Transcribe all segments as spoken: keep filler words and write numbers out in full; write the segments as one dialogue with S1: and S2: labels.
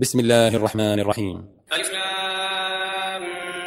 S1: بسم الله الرحمن الرحيم.
S2: ألف لام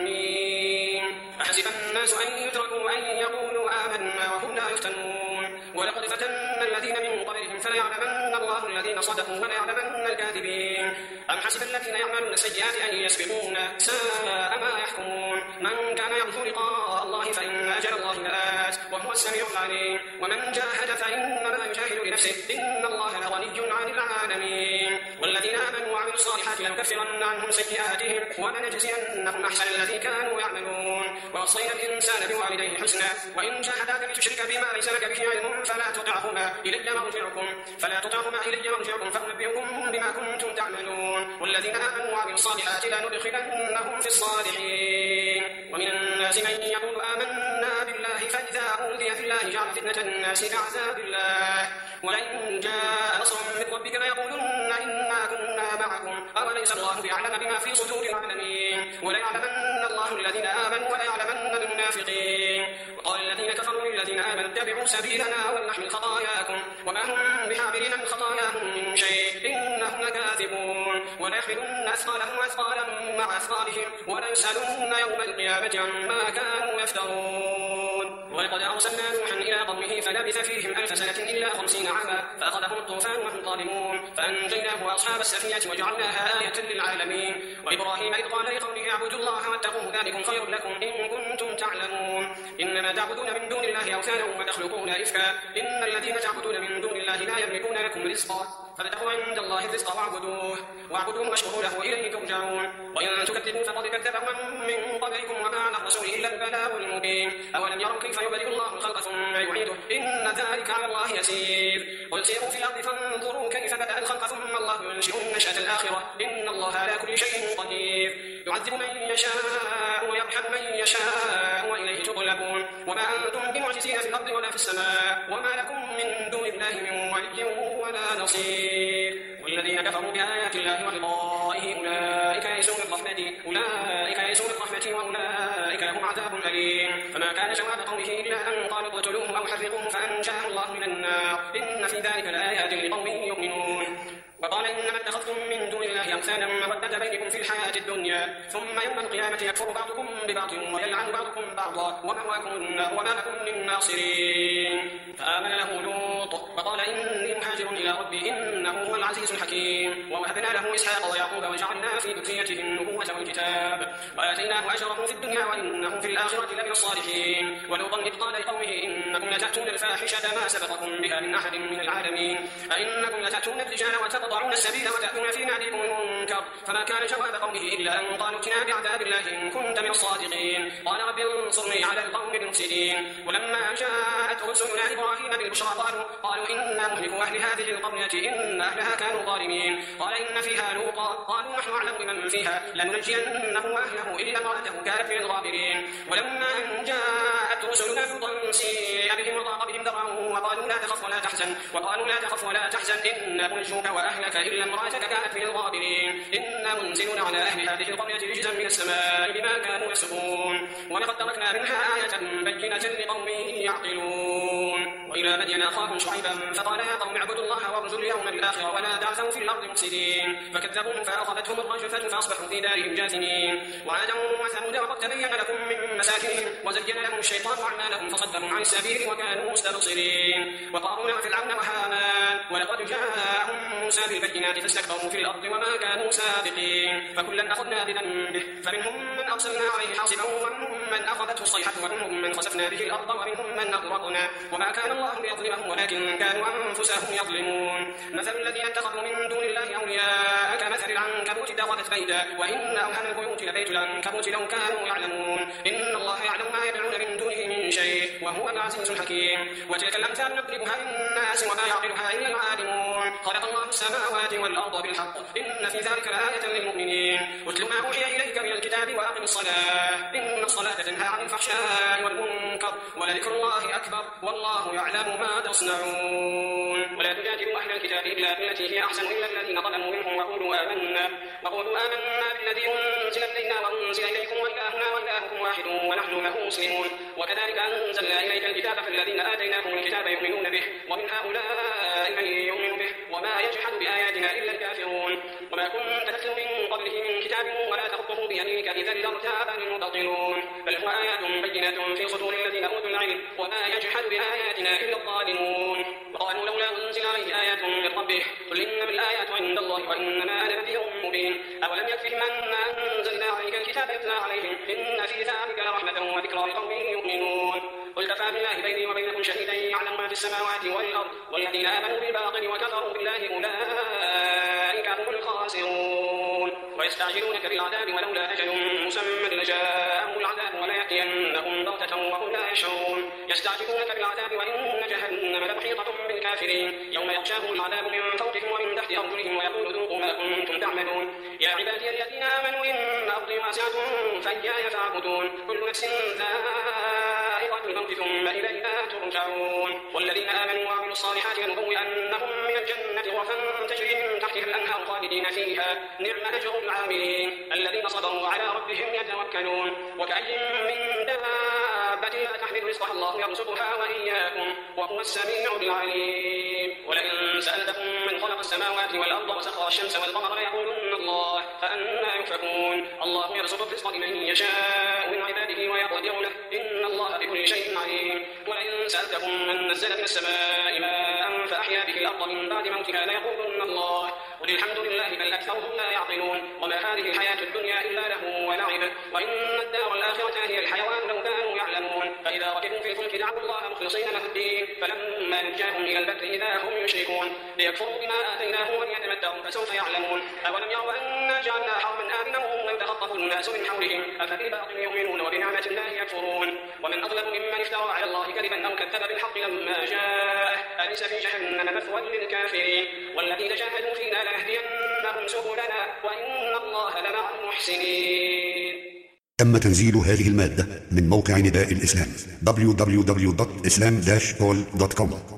S2: ميم. أحسب الناس أن يتركوا أن يقولوا آمنا وهم لا يفتنون ولقد فتنا الذين من قبلهم فليعلمن الله الذين صدقوا وليعلمن الكاذبين. أم حسب الذين يعملون السيئات أن يسبقونا ساء ما يحكمون. من كان يرجو لقاء الله فإن أجل الله لآت وهو السميع العليم. ومن جاهد فإنما يجاهد لنفسه إن الله لغني عن العالمين. والذين آمنوا وعملوا الصالحات لنكفرن عنهم سيئاتهم ولنجزينهم أحسن الذي كانوا يعملون. ووصينا الإنسان بوالديه حسنا وإن جاهداك لتشرك بما ليس لك به علم فلا تطعهما إلي مرجعكم فلا تطعهما إلي مرجعكم فأنبئكم بما كنتم تعملون. والذين آمنوا وعملوا الصالحات لندخلنهم في الصالحين. ومن الناس من يقول آمنا بالله فإذا أوذي في الله جعل فتنة الناس كعذاب الله ولئن جاء نصر من ربك ليقولن إنا كنا معكم أوليس الله بأعلم بما في صدور العالمين. وليعلمن الله الذين آمنوا وليعلمن المنافقين. وقال الذين كفروا للذين آمنوا اتبعوا سبيلنا ولنحمل خطاياكم وما هم بحاملين من خطاياهم من شيء إنهم لكاذبون. وليحملن أثقالهم أثقالا مع أثقالهم وليسألن يوم القيامة عما كانوا يفترون. ولقد أرسلنا نوحا إلى قومه فلبث فيهم ألف سنة إلا خمسين عاما فأخذهم الطوفان وهم ظالمون فأنجيناه وأصحاب السفينة وجعلناها آية للعالمين. وإبراهيم إذ قال لقومه اعبدوا الله واتقوه ذلكم خير لكم إن كنتم تعلمون. إنما تعبدون من دون الله أوثانا وتخلقون إفكا إن الذين تعبدون من دون الله لا يملكون لكم رزقا فابتغوا عند الله الرزق واعبدوه واعبدوه واشكروا له إليه ترجعون. وإن تكذبوا فقد كذب من من قبلكم وما على الرسول إلا البلاغ المبين. أولم يروا كيف يبدئ الله الخلق ثم يعيده إن ذلك على الله يسير. قل سيروا في الأرض فانظروا كيف بدأ الخلق ثم الله ينشئ النشأة الآخرة إن الله على كل شيء قدير. يعذب من يشاء ويرحم من يشاء وإليه تقلبون. وما أنتم بمعجزين في الأرض ولا في السماء وما لكم من دون الله من ولي ولا نصير. والذين كفروا بآيات الله ولقائه أولئك يئسوا من رحمتي أولئك يئسوا من رحمتي وأولئك لهم عذاب أليم. فما كان جواب قومه إلا أن قالوا اقتلوه أو حرقوه فأنجاه الله من النار إن في ذلك لآيات لقوم يؤمنون. وقال إنما اتخذتم من دون الله أوثانا مودة بينكم في الحياة الدنيا ثم يوم القيامة يكفر بعضكم ببعض ويلعن بعضكم بعضا ومأواكم النار وما لكم من ناصرين. فآمن له لوط وقال إني مهاجر إلى ربي إنه هو العزيز الحكيم. ووهبنا له إسحاق ويعقوب وجعلنا في ذريته النبوة والكتاب وآتيناه أجره في الدنيا وإنه في الآخرة لمن الصالحين. ولوطا إذ قال لقومه إنكم لتأتون الفاحشة ما سبقكم بها من أحد من العالمين أئنكم لتأتون الرجال وتقطعون السبيل وتأتون في ناديكم المنكر. فما كان جواب قومه إلا أن قالوا ائتنا بعذاب الله إن كنت من الصادقين. قال رب انصرني على القوم المفسدين. ولما جاءت رسلنا إبراهيم بالبشرى قالوا قالوا إنا مهلكوا أهل هذه القرية إن أهلها كانوا ظالمين. قال إن فيها لوطا قالوا نحن أعلم بمن فيها لننجينه وأهله إلا امرأته كانت من الغابرين. ولما أن جاءت رسلنا لوطا سيء بهم وضاق بهم ذرعا وقالوا لا تخف ولا تحزن وقالوا لا تخف ولا تحزن إنا منجوك وأهلك إلا امرأتك كانت من الغابرين إنا منزلون على أهل هذه القرية رجزا من السماء بما كانوا يفسقون. ولقد تركنا منها آية بينة لقوم يعقلون. وإلى مدين أخاهم شعيبا فقال يا قوم اعبدوا الله وارجوا اليوم الآخر ولا تعثوا في الأرض مفسدين. فكذبوهم فأخذتهم الرجفة فأصبحوا في دارهم جاثمين. وعادا وثمود وقد تبين لكم من مساكنهم وزين لهم الشيطان أعمالهم فصدهم عن السبيل وكانوا مستبصرين. وقارون وفرعون وهامان ولقد جاءهم موسى بالبينات فاستكبروا في الأرض وما كانوا سابقين. فكلا أخذنا بذنبه فمنهم من أرسلنا عليه حاصبا ومنهم من أخذته الصيحة ومنهم من خسفنا به الأرض ومنهم من أغرقنا وما كان الله ليظلمهم ولكن كانوا أنفسهم يظلمون. مثل الذين اتخذوا من دون الله أولياء كمثل العنكبوت اتخذت بيتا وإن أوهن البيوت لبيت العنكبوت لو كانوا يعلمون إن الله يعلم ما يدعون من دونه من شيء وهو العزيز الحكيم. وتلك الأمثال نضربها للناس وما يعقلها إلا العالمون. خلق الله السماوات والأرض بالحق إن في ذلك لآية للمؤمنين. واتل ما أوحي إليك من الكتاب وأقم الصلاة إن الصلاة تنهى عن الفحشاء والمنكر ولذكر الله أكبر والله يعلم ما تصنعون. ولا تجادلوا أهل الكتاب إلا بالتي هي أحسن إلا الذين ظلموا منهم وقولوا آمنا وقولوا آمنا بالذي أنزل إلينا وأنزل إليكم وإلهنا وإلهكم واحد ونحن له مسلمون. وكذلك أنزلنا إليك الكتاب فالذين آتيناهم الكتاب يؤمنون به ومن هؤلاء من يؤمن به وما يجحد بآياتنا إلا الكافرون. وما كنت تتلو من قبله من كتاب ولا تخطه بيمينك إذا لارتاب المبطلون بل هو آيات بينات في صدور الذين أوتوا العلم وما يجحد بآياتنا إلا الظالمون وقالوا لولا أنزل عليه آيات من ربه قل إنما الآيات عند الله وإنما أنا نذير مبين أولم يكفهم أنا أنزلنا عليك الكتاب يتلى عليهم إن في ذلك لرحمة وذكرى لقوم يؤمنون قل كفى بالله بيني وبينكم شهيدا يعلم ما في السماوات والأرض والذين آمنوا بالباطل وكفروا بالله أولئك هم الخاسرون ويستعجلونك بالعذاب ولولا أجل مسمى لجاءهم العذاب ولا يأتينهم بغتة وهم لا يشعرون يستعجلونك بالعذاب وإن جهنم لمحيطة بالكافرين يوم يغشاهم العذاب من فوقهم ومن تحت أرجلهم ويقول ذوقوا ما كنتم تعملون يا عبادي الذين آمنوا إن أرضي واسعة فإياي فاعبدون كل نفس ذائقة الموت ثم إلينا ترجعون والذين آمنوا وعملوا الصالحات لنبوئنهم من الجنة غرفا تجري من تحتها الأنهار خالدين فيها نعم أجر العاملين الذين صبروا على ربهم يتوكلون وكأي من دابة لا تحمل رزقها الله يرزقها وإياكم وهو السميع العليم ولئن سألتكم من خلق السماوات والأرض وسخر الشمس والقمر ليقولن الله فأنى يؤفكون الله يرزق الرزق لمن يشاء من عباده ويقدر له إن الله بكل شيء عليم ولئن سألتكم من نزل من السماء ماء فأحيا به الأرض من بعد موتها ليقولن الله قل الحمد لله بل أكثرهم لا يعقلون وما هذه الحياة الدنيا إلا له ولعب وإن الدار الآخرة هي الحيوان لو كانوا يعلمون فإذا ركبوا في الفلك دعوا الله مخلصين له الدين فلما نجاهم إلى البر إذا هم يشركون ليكفروا بما آتيناهم وليتمتعوا فسوف يعلمون أولم يروا أنا جعلنا حرما آمنا ويتخطف الناس من حولهم أفبالباطل يؤمنون وبنعمة الله يكفرون ومن أظلم ممن افترى على الله كذبا أو كذب بالحق لما جاءه أليس في جهنم مثوى للكافرين والذين جاهدوا فينا لنهدينهم سبلنا وإن الله لمع المحسنين.
S3: تم تنزيل هذه المادة من موقع نداء الإسلام دبليو دبليو دبليو دوت إسلام داش كول دوت كوم.